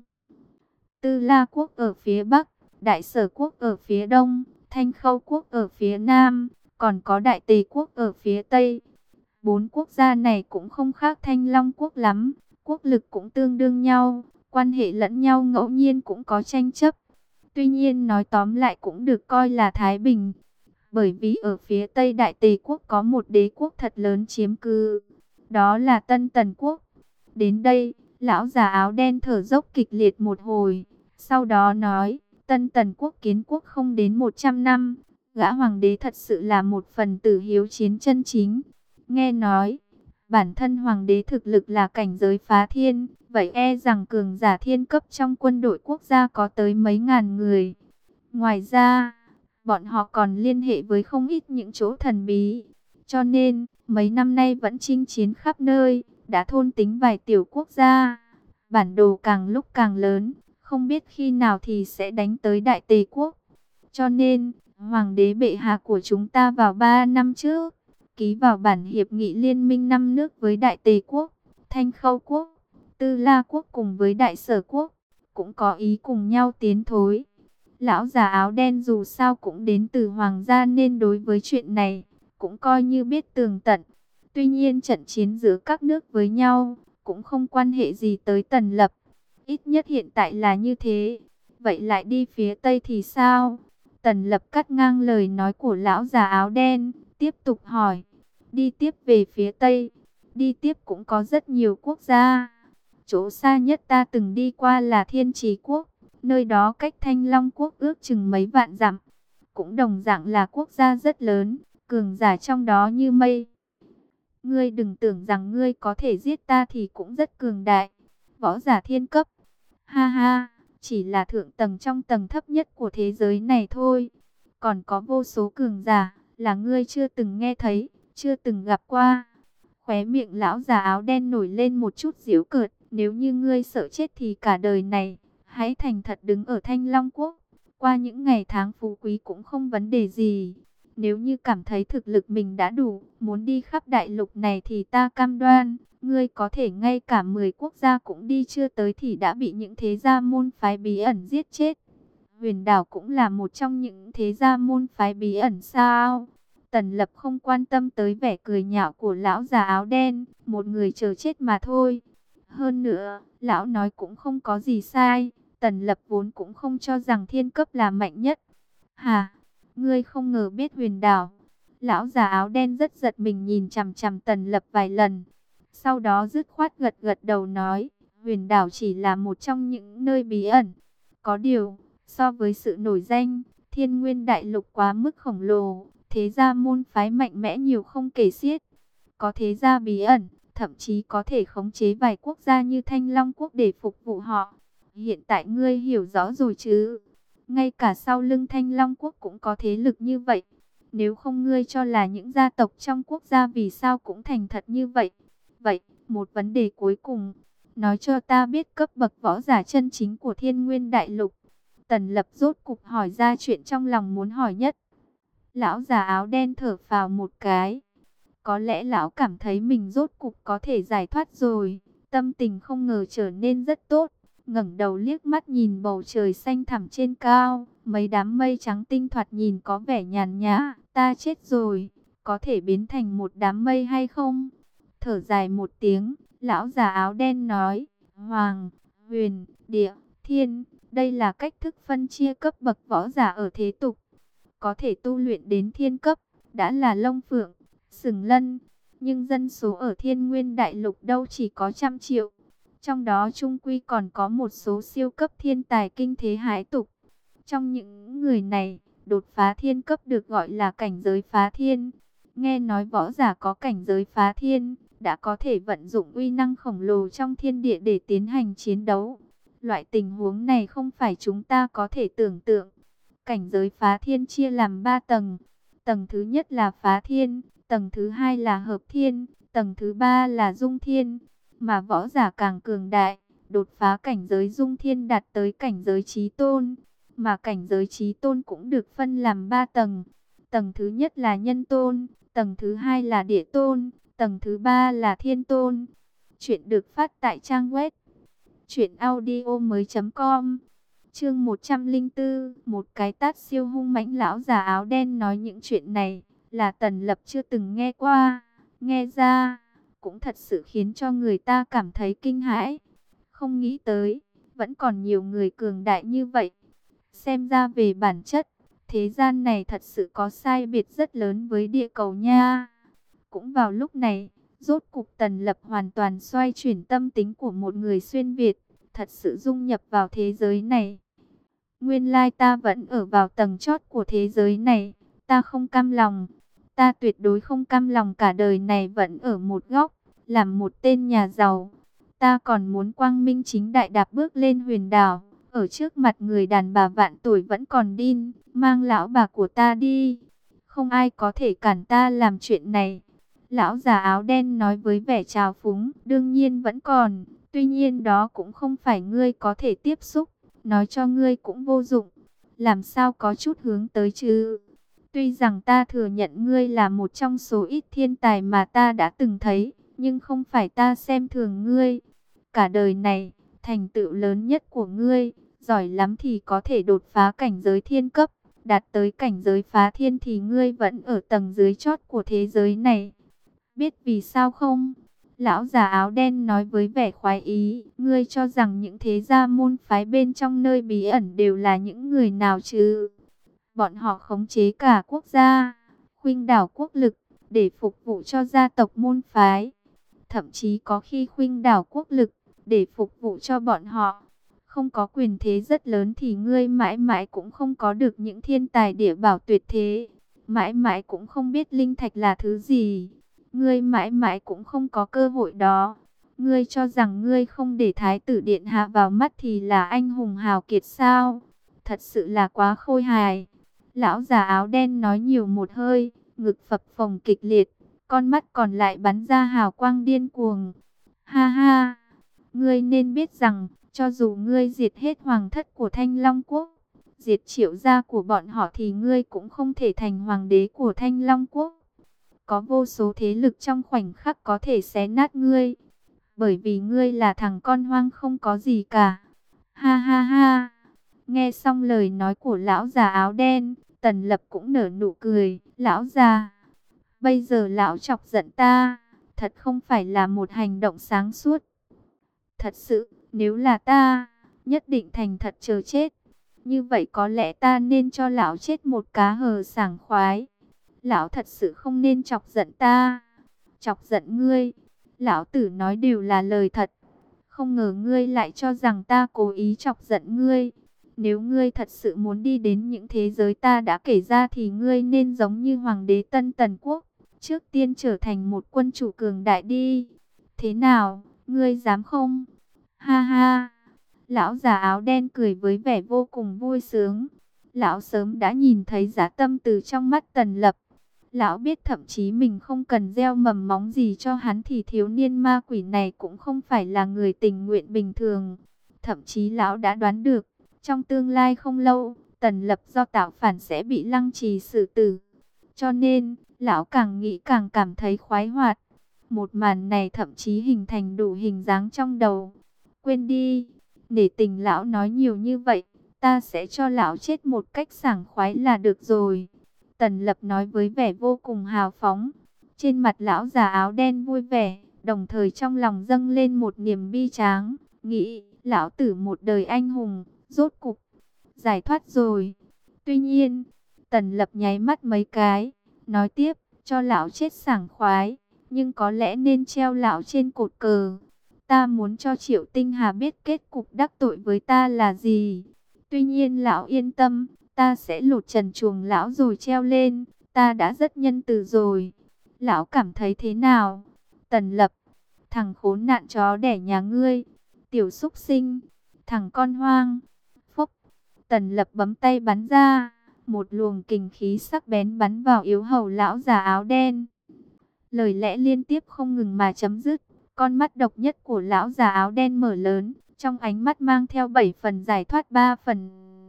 Tư La Quốc ở phía bắc, Đại Sở Quốc ở phía đông, Thanh Khâu Quốc ở phía nam, còn có Đại Tề quốc ở phía Tây. Bốn quốc gia này cũng không khác Thanh Long quốc lắm, quốc lực cũng tương đương nhau, quan hệ lẫn nhau ngẫu nhiên cũng có tranh chấp. Tuy nhiên nói tóm lại cũng được coi là thái bình, bởi vì ở phía Tây Đại Tề quốc có một đế quốc thật lớn chiếm cứ, đó là Tân Tần quốc. Đến đây, lão già áo đen thở dốc kịch liệt một hồi, sau đó nói, Tân Tần quốc kiến quốc không đến một trăm năm, gã hoàng đế thật sự là một phần tử hiếu chiến chân chính. Nghe nói, bản thân hoàng đế thực lực là cảnh giới phá thiên, vậy e rằng cường giả thiên cấp trong quân đội quốc gia có tới mấy ngàn người. Ngoài ra, bọn họ còn liên hệ với không ít những chỗ thần bí, cho nên mấy năm nay vẫn chinh chiến khắp nơi, đã thôn tính vài tiểu quốc gia. Bản đồ càng lúc càng lớn, không biết khi nào thì sẽ đánh tới Đại Tề quốc. Cho nên, hoàng đế bệ hạ của chúng ta vào ba năm trước, ký vào bản hiệp nghị liên minh năm nước với Đại Tề quốc, Thanh Khâu quốc, Tư La quốc cùng với Đại Sở quốc, cũng có ý cùng nhau tiến thối. Lão già áo đen dù sao cũng đến từ hoàng gia nên đối với chuyện này, cũng coi như biết tường tận. Tuy nhiên trận chiến giữa các nước với nhau, cũng không quan hệ gì tới Tần Lập. Ít nhất hiện tại là như thế. Vậy lại đi phía Tây thì sao? Tần Lập cắt ngang lời nói của lão già áo đen, tiếp tục hỏi. Đi tiếp về phía Tây, đi tiếp cũng có rất nhiều quốc gia. Chỗ xa nhất ta từng đi qua là Thiên Trì quốc, nơi đó cách Thanh Long quốc ước chừng mấy vạn dặm. Cũng đồng dạng là quốc gia rất lớn, cường giả trong đó như mây. Ngươi đừng tưởng rằng ngươi có thể giết ta thì cũng rất cường đại. Võ giả thiên cấp. Ha ha, chỉ là thượng tầng trong tầng thấp nhất của thế giới này thôi. Còn có vô số cường giả, là ngươi chưa từng nghe thấy, chưa từng gặp qua. Khóe miệng lão già áo đen nổi lên một chút giễu cợt. Nếu như ngươi sợ chết thì cả đời này, hãy thành thật đứng ở Thanh Long quốc. Qua những ngày tháng phú quý cũng không vấn đề gì. Nếu như cảm thấy thực lực mình đã đủ, muốn đi khắp đại lục này thì ta cam đoan, ngươi có thể ngay cả mười quốc gia cũng đi chưa tới thì đã bị những thế gia môn phái bí ẩn giết chết. Huyền đảo cũng là một trong những thế gia môn phái bí ẩn sao? Tần Lập không quan tâm tới vẻ cười nhạo của lão già áo đen, một người chờ chết mà thôi. Hơn nữa, lão nói cũng không có gì sai, Tần Lập vốn cũng không cho rằng thiên cấp là mạnh nhất. Hà, ngươi không ngờ biết huyền đảo. Lão già áo đen rất giật mình nhìn chằm chằm Tần Lập vài lần. Sau đó dứt khoát gật gật đầu nói, huyền đảo chỉ là một trong những nơi bí ẩn. Có điều, so với sự nổi danh, Thiên Nguyên đại lục quá mức khổng lồ, thế gia môn phái mạnh mẽ nhiều không kể xiết. Có thế gia bí ẩn, thậm chí có thể khống chế vài quốc gia như Thanh Long quốc để phục vụ họ. Hiện tại ngươi hiểu rõ rồi chứ? Ngay cả sau lưng Thanh Long quốc cũng có thế lực như vậy. Nếu không ngươi cho là những gia tộc trong quốc gia vì sao cũng thành thật như vậy. Vậy, một vấn đề cuối cùng, nói cho ta biết cấp bậc võ giả chân chính của Thiên Nguyên đại lục. Tần Lập rốt cục hỏi ra chuyện trong lòng muốn hỏi nhất. Lão già áo đen thở phào một cái. Có lẽ lão cảm thấy mình rốt cục có thể giải thoát rồi. Tâm tình không ngờ trở nên rất tốt. Ngẩng đầu liếc mắt nhìn bầu trời xanh thẳm trên cao. Mấy đám mây trắng tinh thoạt nhìn có vẻ nhàn nhã. Ta chết rồi, có thể biến thành một đám mây hay không? Thở dài một tiếng, lão già áo đen nói. Hoàng, huyền, địa, thiên. Đây là cách thức phân chia cấp bậc võ giả ở thế tục. Có thể tu luyện đến thiên cấp, đã là Long Phượng, Sừng Lân. Nhưng dân số ở Thiên Nguyên đại lục đâu chỉ có trăm triệu. Trong đó trung quy còn có một số siêu cấp thiên tài kinh thế hãi tục. Trong những người này, đột phá thiên cấp được gọi là cảnh giới phá thiên. Nghe nói võ giả có cảnh giới phá thiên, đã có thể vận dụng uy năng khổng lồ trong thiên địa để tiến hành chiến đấu. Loại tình huống này không phải chúng ta có thể tưởng tượng. Cảnh giới phá thiên chia làm ba tầng. Tầng thứ nhất là phá thiên, tầng thứ hai là hợp thiên, tầng thứ ba là dung thiên. Mà võ giả càng cường đại, đột phá cảnh giới dung thiên đạt tới cảnh giới chí tôn. Mà cảnh giới chí tôn cũng được phân làm ba tầng. Tầng thứ nhất là nhân tôn, tầng thứ hai là địa tôn, tầng thứ ba là thiên tôn. Chuyện được phát tại trang web truyện audio mới chấm com. Chương một trăm lẻ bốn, một cái tát siêu hung mãnh. Lão già áo đen nói những chuyện này là Tần Lập chưa từng nghe qua, nghe ra, cũng thật sự khiến cho người ta cảm thấy kinh hãi. Không nghĩ tới, vẫn còn nhiều người cường đại như vậy. Xem ra về bản chất, thế gian này thật sự có sai biệt rất lớn với địa cầu nha. Cũng vào lúc này, rốt cục Tần Lập hoàn toàn xoay chuyển tâm tính của một người xuyên Việt, thật sự dung nhập vào thế giới này. Nguyên lai ta vẫn ở vào tầng chót của thế giới này, ta không cam lòng, ta tuyệt đối không cam lòng cả đời này vẫn ở một góc, làm một tên nhà giàu. Ta còn muốn quang minh chính đại đạp bước lên huyền đảo, ở trước mặt người đàn bà vạn tuổi vẫn còn đin, mang lão bà của ta đi. Không ai có thể cản ta làm chuyện này. Lão già áo đen nói với vẻ trào phúng, đương nhiên vẫn còn, tuy nhiên đó cũng không phải ngươi có thể tiếp xúc, nói cho ngươi cũng vô dụng, làm sao có chút hướng tới chứ. Tuy rằng ta thừa nhận ngươi là một trong số ít thiên tài mà ta đã từng thấy, nhưng không phải ta xem thường ngươi. Cả đời này, thành tựu lớn nhất của ngươi, giỏi lắm thì có thể đột phá cảnh giới thiên cấp, đạt tới cảnh giới phá thiên thì ngươi vẫn ở tầng dưới chót của thế giới này. Biết vì sao không? Lão già áo đen nói với vẻ khoái ý, ngươi cho rằng những thế gia môn phái bên trong nơi bí ẩn đều là những người nào chứ? Bọn họ khống chế cả quốc gia, khuynh đảo quốc lực, để phục vụ cho gia tộc môn phái. Thậm chí có khi khuynh đảo quốc lực, để phục vụ cho bọn họ. Không có quyền thế rất lớn thì ngươi mãi mãi cũng không có được những thiên tài địa bảo tuyệt thế. Mãi mãi cũng không biết linh thạch là thứ gì. Ngươi mãi mãi cũng không có cơ hội đó. Ngươi cho rằng ngươi không để thái tử điện hạ vào mắt thì là anh hùng hào kiệt sao? Thật sự là quá khôi hài. Lão già áo đen nói nhiều một hơi, ngực phập phồng kịch liệt, con mắt còn lại bắn ra hào quang điên cuồng. Ha ha, ngươi nên biết rằng, cho dù ngươi diệt hết hoàng thất của Thanh Long Quốc, diệt Triệu gia của bọn họ thì ngươi cũng không thể thành hoàng đế của Thanh Long Quốc. Có vô số thế lực trong khoảnh khắc có thể xé nát ngươi, bởi vì ngươi là thằng con hoang không có gì cả. Ha ha ha. Nghe xong lời nói của lão già áo đen, Tần Lập cũng nở nụ cười. Lão già, bây giờ lão chọc giận ta, thật không phải là một hành động sáng suốt. Thật sự, nếu là ta, nhất định thành thật chờ chết. Như vậy có lẽ ta nên cho lão chết một cá hờ sảng khoái. Lão thật sự không nên chọc giận ta. Chọc giận ngươi, lão tử nói đều là lời thật. Không ngờ ngươi lại cho rằng ta cố ý chọc giận ngươi. Nếu ngươi thật sự muốn đi đến những thế giới ta đã kể ra thì ngươi nên giống như Hoàng đế Tân Tần Quốc. Trước tiên trở thành một quân chủ cường đại đi. Thế nào, ngươi dám không? Ha ha! Lão già áo đen cười với vẻ vô cùng vui sướng. Lão sớm đã nhìn thấy dã tâm từ trong mắt Tần Lập. Lão biết thậm chí mình không cần gieo mầm móng gì cho hắn thì thiếu niên ma quỷ này cũng không phải là người tình nguyện bình thường. Thậm chí lão đã đoán được, trong tương lai không lâu, Tần Lập do tạo phản sẽ bị lăng trì xử tử. Cho nên, lão càng nghĩ càng cảm thấy khoái hoạt. Một màn này thậm chí hình thành đủ hình dáng trong đầu. Quên đi, để tình lão nói nhiều như vậy, ta sẽ cho lão chết một cách sảng khoái là được rồi. Tần Lập nói với vẻ vô cùng hào phóng. Trên mặt lão già áo đen vui vẻ, đồng thời trong lòng dâng lên một niềm bi tráng. Nghĩ, lão tử một đời anh hùng, rốt cục, giải thoát rồi. Tuy nhiên, Tần Lập nháy mắt mấy cái, nói tiếp, cho lão chết sảng khoái, nhưng có lẽ nên treo lão trên cột cờ. Ta muốn cho Triệu Tinh Hà biết kết cục đắc tội với ta là gì. Tuy nhiên lão yên tâm, ta sẽ lột trần chuồng lão rồi treo lên, ta đã rất nhân từ rồi. Lão cảm thấy thế nào? Tần Lập, thằng khốn nạn chó đẻ nhà ngươi, tiểu súc sinh, thằng con hoang. Phúc, Tần Lập bấm tay bắn ra, một luồng kình khí sắc bén bắn vào yếu hầu lão già áo đen. Lời lẽ liên tiếp không ngừng mà chấm dứt, con mắt độc nhất của lão già áo đen mở lớn, trong ánh mắt mang theo bảy phần giải thoát ba phần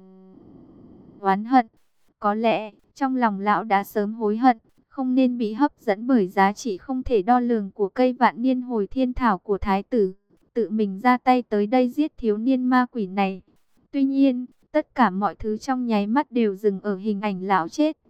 oán hận. Có lẽ, trong lòng lão đã sớm hối hận, không nên bị hấp dẫn bởi giá trị không thể đo lường của cây vạn niên hồi thiên thảo của thái tử. Tự mình ra tay tới đây giết thiếu niên ma quỷ này. Tuy nhiên, tất cả mọi thứ trong nháy mắt đều dừng ở hình ảnh lão chết.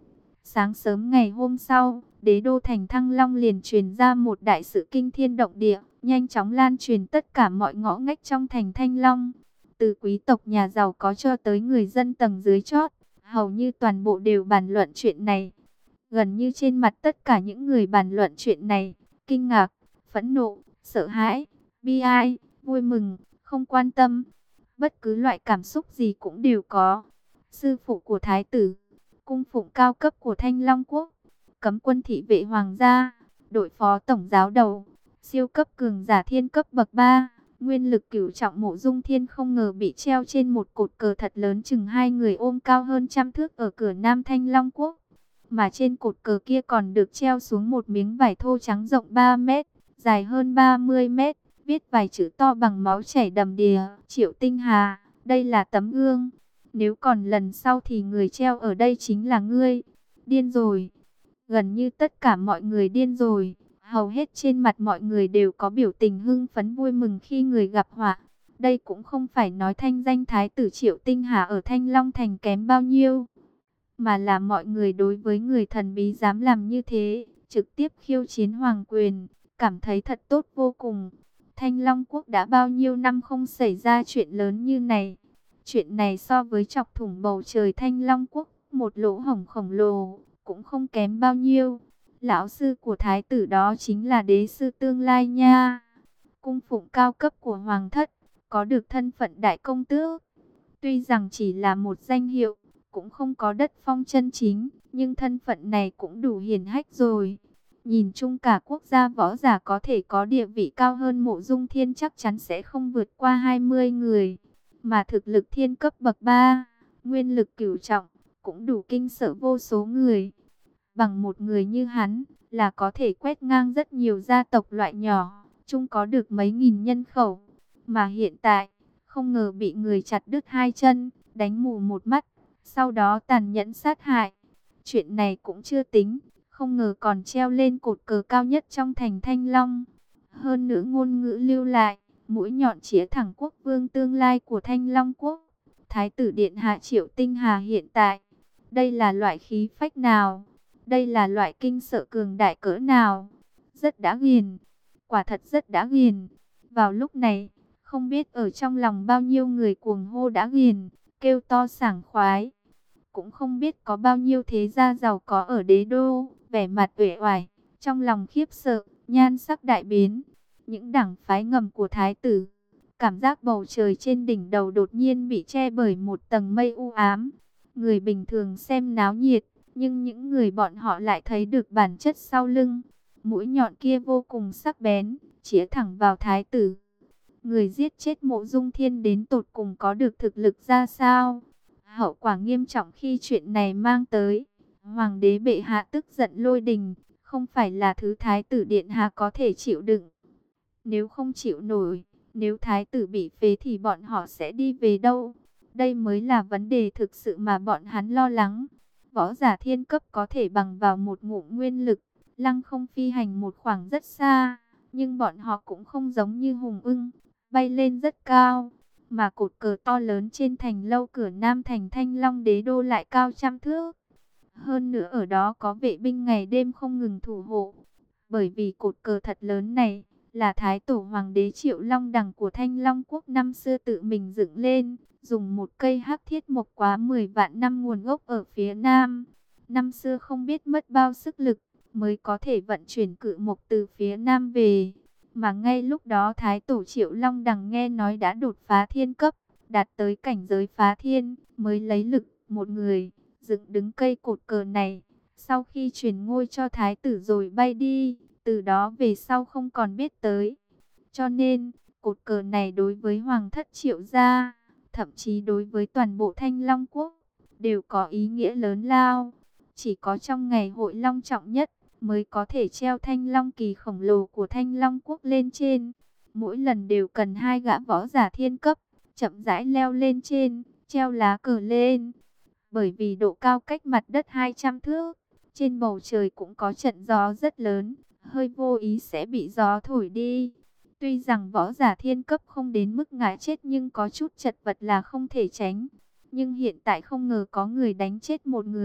Sáng sớm ngày hôm sau, đế đô thành Thăng Long liền truyền ra một đại sự kinh thiên động địa, nhanh chóng lan truyền tất cả mọi ngõ ngách trong thành Thanh Long. Từ quý tộc nhà giàu có cho tới người dân tầng dưới chót, hầu như toàn bộ đều bàn luận chuyện này. Gần như trên mặt tất cả những người bàn luận chuyện này, kinh ngạc, phẫn nộ, sợ hãi, bi ai, vui mừng, không quan tâm. Bất cứ loại cảm xúc gì cũng đều có. Sư phụ của thái tử, cung phụng cao cấp của Thanh Long Quốc, cấm quân thị vệ hoàng gia, đội phó tổng giáo đầu, siêu cấp cường giả thiên cấp bậc ba, nguyên lực cửu trọng Mộ Dung Thiên không ngờ bị treo trên một cột cờ thật lớn chừng hai người ôm cao hơn trăm thước ở cửa Nam Thanh Long Quốc. Mà trên cột cờ kia còn được treo xuống một miếng vải thô trắng rộng ba mét, dài hơn ba mươi mét, viết vài chữ to bằng máu chảy đầm đìa, Triệu Tinh Hà, đây là tấm gương. Nếu còn lần sau thì người treo ở đây chính là ngươi. Điên rồi. Gần như tất cả mọi người điên rồi. Hầu hết trên mặt mọi người đều có biểu tình hưng phấn vui mừng khi người gặp họa. Đây cũng không phải nói thanh danh thái tử Triệu Tinh Hà ở Thanh Long Thành kém bao nhiêu, mà là mọi người đối với người thần bí dám làm như thế, trực tiếp khiêu chiến hoàng quyền, cảm thấy thật tốt vô cùng. Thanh Long Quốc đã bao nhiêu năm không xảy ra chuyện lớn như này. Chuyện này so với chọc thủng bầu trời Thanh Long Quốc, một lỗ hổng khổng lồ, cũng không kém bao nhiêu. Lão sư của thái tử đó chính là đế sư tương lai nha. Cung phụng cao cấp của hoàng thất, có được thân phận đại công tước. Tuy rằng chỉ là một danh hiệu, cũng không có đất phong chân chính, nhưng thân phận này cũng đủ hiển hách rồi. Nhìn chung cả quốc gia võ giả có thể có địa vị cao hơn Mộ Dung Thiên chắc chắn sẽ không vượt qua hai mươi người. Mà thực lực thiên cấp bậc ba, nguyên lực cửu trọng, cũng đủ kinh sợ vô số người. Bằng một người như hắn, là có thể quét ngang rất nhiều gia tộc loại nhỏ, chung có được mấy nghìn nhân khẩu. Mà hiện tại, không ngờ bị người chặt đứt hai chân, đánh mù một mắt, sau đó tàn nhẫn sát hại. Chuyện này cũng chưa tính, không ngờ còn treo lên cột cờ cao nhất trong thành Thanh Long. Hơn nữa ngôn ngữ lưu lại, mũi nhọn chĩa thẳng quốc vương tương lai của Thanh Long Quốc, thái tử điện hạ Triệu Tinh Hà hiện tại. Đây là loại khí phách nào? Đây là loại kinh sợ cường đại cỡ nào? Rất đã ghiền, quả thật rất đã ghiền. Vào lúc này, không biết ở trong lòng bao nhiêu người cuồng hô đã ghiền, kêu to sảng khoái. Cũng không biết có bao nhiêu thế gia giàu có ở đế đô, vẻ mặt uể oải, trong lòng khiếp sợ, nhan sắc đại biến. Những đảng phái ngầm của thái tử, cảm giác bầu trời trên đỉnh đầu đột nhiên bị che bởi một tầng mây u ám. Người bình thường xem náo nhiệt, nhưng những người bọn họ lại thấy được bản chất sau lưng. Mũi nhọn kia vô cùng sắc bén, chĩa thẳng vào thái tử. Người giết chết Mộ Dung Thiên đến tột cùng có được thực lực ra sao? Hậu quả nghiêm trọng khi chuyện này mang tới. Hoàng đế bệ hạ tức giận lôi đình, không phải là thứ thái tử điện hạ có thể chịu đựng. Nếu không chịu nổi, nếu thái tử bị phế thì bọn họ sẽ đi về đâu? Đây mới là vấn đề thực sự mà bọn hắn lo lắng. Võ giả thiên cấp có thể bằng vào một ngụm nguyên lực, lăng không phi hành một khoảng rất xa. Nhưng bọn họ cũng không giống như hùng ưng, bay lên rất cao. Mà cột cờ to lớn trên thành lâu cửa Nam thành Thanh Long đế đô lại cao trăm thước. Hơn nữa ở đó có vệ binh ngày đêm không ngừng thủ hộ. Bởi vì cột cờ thật lớn này là thái tổ hoàng đế Triệu Long Đằng của Thanh Long Quốc năm xưa tự mình dựng lên, dùng một cây hắc thiết mộc quá mười vạn năm nguồn gốc ở phía Nam. Năm xưa không biết mất bao sức lực mới có thể vận chuyển cự mộc từ phía Nam về. Mà ngay lúc đó thái tổ Triệu Long Đằng nghe nói đã đột phá thiên cấp, đạt tới cảnh giới phá thiên, mới lấy lực một người dựng đứng cây cột cờ này. Sau khi truyền ngôi cho thái tử rồi bay đi, từ đó về sau không còn biết tới. Cho nên, cột cờ này đối với hoàng thất Triệu gia, thậm chí đối với toàn bộ Thanh Long Quốc, đều có ý nghĩa lớn lao. Chỉ có trong ngày hội long trọng nhất, mới có thể treo Thanh Long kỳ khổng lồ của Thanh Long Quốc lên trên. Mỗi lần đều cần hai gã võ giả thiên cấp, chậm rãi leo lên trên, treo lá cờ lên. Bởi vì độ cao cách mặt đất hai trăm thước, trên bầu trời cũng có trận gió rất lớn, hơi vô ý sẽ bị gió thổi đi. Tuy rằng võ giả thiên cấp không đến mức ngã chết nhưng có chút chật vật là không thể tránh. Nhưng hiện tại không ngờ có người đánh chết một người,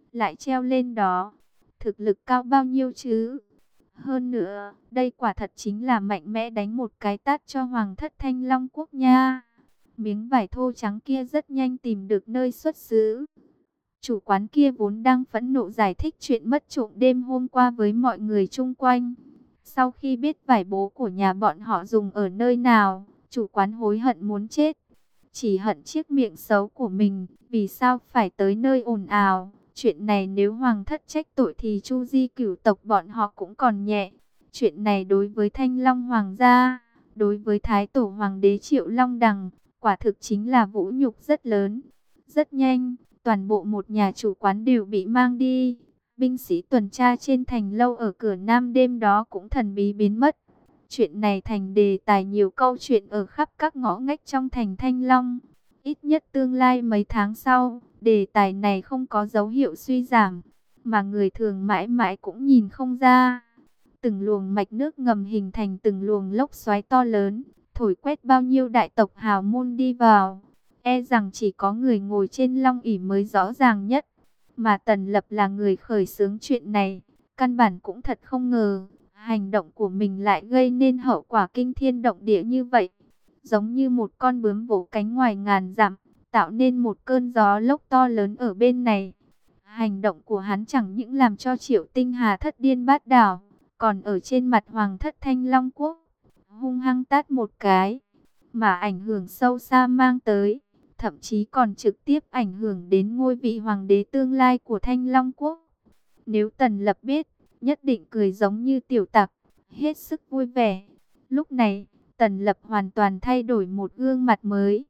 lại treo lên đó. Thực lực cao bao nhiêu chứ? Hơn nữa, đây quả thật chính là mạnh mẽ đánh một cái tát cho Hoàng thất Thanh Long Quốc nha. Miếng vải thô trắng kia rất nhanh tìm được nơi xuất xứ. Chủ quán kia vốn đang phẫn nộ giải thích chuyện mất trộm đêm hôm qua với mọi người chung quanh. Sau khi biết vải bố của nhà bọn họ dùng ở nơi nào, chủ quán hối hận muốn chết. Chỉ hận chiếc miệng xấu của mình, vì sao phải tới nơi ồn ào. Chuyện này nếu Hoàng thất trách tội thì Chu Di cửu tộc bọn họ cũng còn nhẹ. Chuyện này đối với Thanh Long Hoàng gia, đối với Thái Tổ Hoàng đế Triệu Long Đằng, quả thực chính là vũ nhục rất lớn. Rất nhanh, toàn bộ một nhà chủ quán đều bị mang đi. Binh sĩ tuần tra trên thành lâu ở cửa Nam đêm đó cũng thần bí biến mất. Chuyện này thành đề tài nhiều câu chuyện ở khắp các ngõ ngách trong thành Thanh Long. Ít nhất tương lai mấy tháng sau, đề tài này không có dấu hiệu suy giảm, mà người thường mãi mãi cũng nhìn không ra. Từng luồng mạch nước ngầm hình thành từng luồng lốc xoáy to lớn, thổi quét bao nhiêu đại tộc hào môn đi vào. E rằng chỉ có người ngồi trên long ỷ mới rõ ràng nhất. Mà Tần Lập là người khởi xướng chuyện này, căn bản cũng thật không ngờ, hành động của mình lại gây nên hậu quả kinh thiên động địa như vậy. Giống như một con bướm vỗ cánh ngoài ngàn dặm, tạo nên một cơn gió lốc to lớn ở bên này. Hành động của hắn chẳng những làm cho Triệu Tinh Hà thất điên bát đảo, còn ở trên mặt Hoàng thất Thanh Long Quốc, hung hăng tát một cái, mà ảnh hưởng sâu xa mang tới. Thậm chí còn trực tiếp ảnh hưởng đến ngôi vị hoàng đế tương lai của Thanh Long Quốc. Nếu Tần Lập biết, nhất định cười giống như tiểu tặc, hết sức vui vẻ. Lúc này, Tần Lập hoàn toàn thay đổi một gương mặt mới.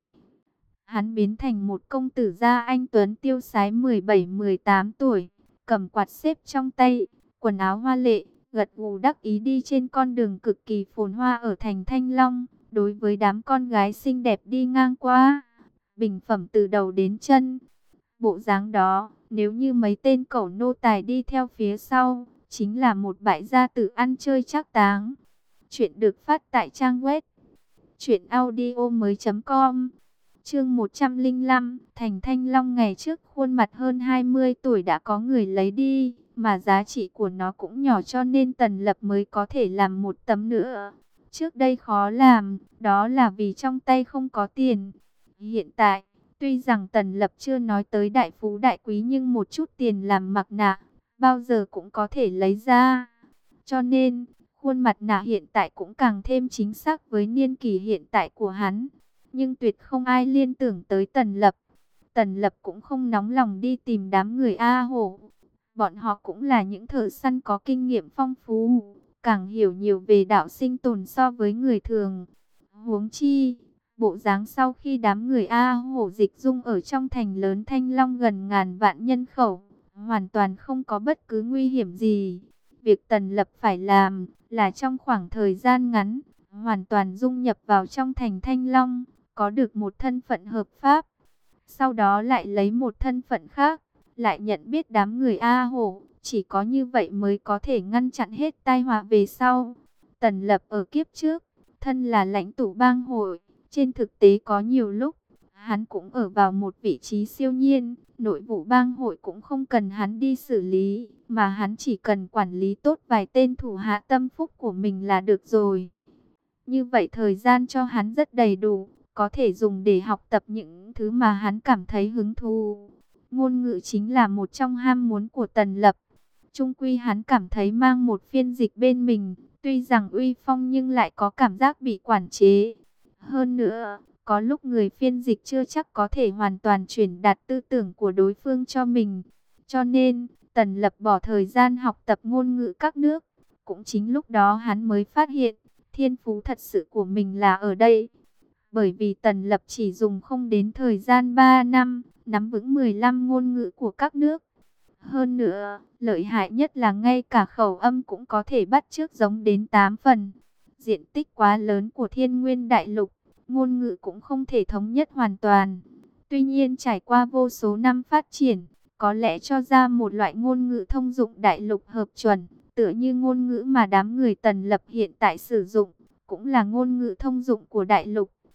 Hắn biến thành một công tử gia anh tuấn tiêu sái mười bảy mười tám tuổi, cầm quạt xếp trong tay, quần áo hoa lệ, gật gù đắc ý đi trên con đường cực kỳ phồn hoa ở thành Thanh Long. Đối với đám con gái xinh đẹp đi ngang qua, bình phẩm từ đầu đến chân. Bộ dáng đó, nếu như mấy tên cẩu nô tài đi theo phía sau, chính là một bại gia tử ăn chơi trác táng. Chuyện được phát tại trang web truyện audio mới chấm com. Chương một trăm lẻ năm, thành Thanh Long ngày trước khuôn mặt hơn hai mươi tuổi đã có người lấy đi, mà giá trị của nó cũng nhỏ cho nên Tần Lập mới có thể làm một tấm nữa. Trước đây khó làm, đó là vì trong tay không có tiền. Hiện tại, tuy rằng Tần Lập chưa nói tới đại phú đại quý nhưng một chút tiền làm mặt nạ, bao giờ cũng có thể lấy ra. Cho nên, khuôn mặt nạ hiện tại cũng càng thêm chính xác với niên kỷ hiện tại của hắn. Nhưng tuyệt không ai liên tưởng tới Tần Lập. Tần Lập cũng không nóng lòng đi tìm đám người A Hổ. Bọn họ cũng là những thợ săn có kinh nghiệm phong phú, càng hiểu nhiều về đạo sinh tồn so với người thường. Huống chi, bộ dáng sau khi đám người A Hổ dịch dung ở trong thành lớn Thanh Long gần ngàn vạn nhân khẩu, hoàn toàn không có bất cứ nguy hiểm gì. Việc Tần Lập phải làm là trong khoảng thời gian ngắn, hoàn toàn dung nhập vào trong thành Thanh Long, có được một thân phận hợp pháp. Sau đó lại lấy một thân phận khác, lại nhận biết đám người A Hổ. Chỉ có như vậy mới có thể ngăn chặn hết tai họa về sau. Tần Lập ở kiếp trước, thân là lãnh tụ bang hội. Trên thực tế có nhiều lúc, hắn cũng ở vào một vị trí siêu nhiên. Nội vụ bang hội cũng không cần hắn đi xử lý, mà hắn chỉ cần quản lý tốt vài tên thủ hạ tâm phúc của mình là được rồi. Như vậy thời gian cho hắn rất đầy đủ, có thể dùng để học tập những thứ mà hắn cảm thấy hứng thú. Ngôn ngữ chính là một trong ham muốn của Tần Lập. Chung quy hắn cảm thấy mang một phiên dịch bên mình, tuy rằng uy phong nhưng lại có cảm giác bị quản chế. Hơn nữa, có lúc người phiên dịch chưa chắc có thể hoàn toàn truyền đạt tư tưởng của đối phương cho mình. Cho nên, Tần Lập bỏ thời gian học tập ngôn ngữ các nước. Cũng chính lúc đó hắn mới phát hiện, thiên phú thật sự của mình là ở đây. Bởi vì Tần Lập chỉ dùng không đến thời gian ba năm, nắm vững mười lăm ngôn ngữ của các nước. Hơn nữa, lợi hại nhất là ngay cả khẩu âm cũng có thể bắt chước giống đến tám phần. Diện tích quá lớn của Thiên Nguyên Đại Lục, ngôn ngữ cũng không thể thống nhất hoàn toàn. Tuy nhiên trải qua vô số năm phát triển, có lẽ cho ra một loại ngôn ngữ thông dụng đại lục hợp chuẩn, tựa như ngôn ngữ mà đám người Tần Lập hiện tại sử dụng, cũng là ngôn ngữ thông dụng của đại lục.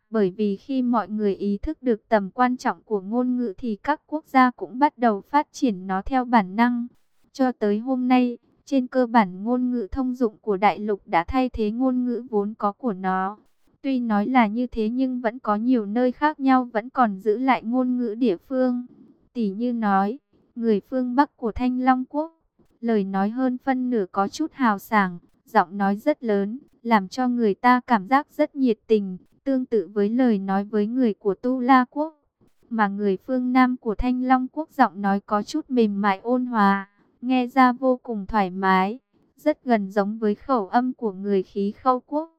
Bởi vì khi mọi người ý thức được tầm quan trọng của ngôn ngữ thì các quốc gia cũng bắt đầu phát triển nó theo bản năng. Cho tới hôm nay, trên cơ bản ngôn ngữ thông dụng của đại lục đã thay thế ngôn ngữ vốn có của nó. Tuy nói là như thế nhưng vẫn có nhiều nơi khác nhau vẫn còn giữ lại ngôn ngữ địa phương. Tỷ như nói, người phương Bắc của Thanh Long Quốc, lời nói hơn phân nửa có chút hào sảng, giọng nói rất lớn, làm cho người ta cảm giác rất nhiệt tình, tương tự với lời nói với người của Tu La Quốc. Mà người phương Nam của Thanh Long Quốc giọng nói có chút mềm mại ôn hòa, nghe ra vô cùng thoải mái, rất gần giống với khẩu âm của người Khí Khâu Quốc.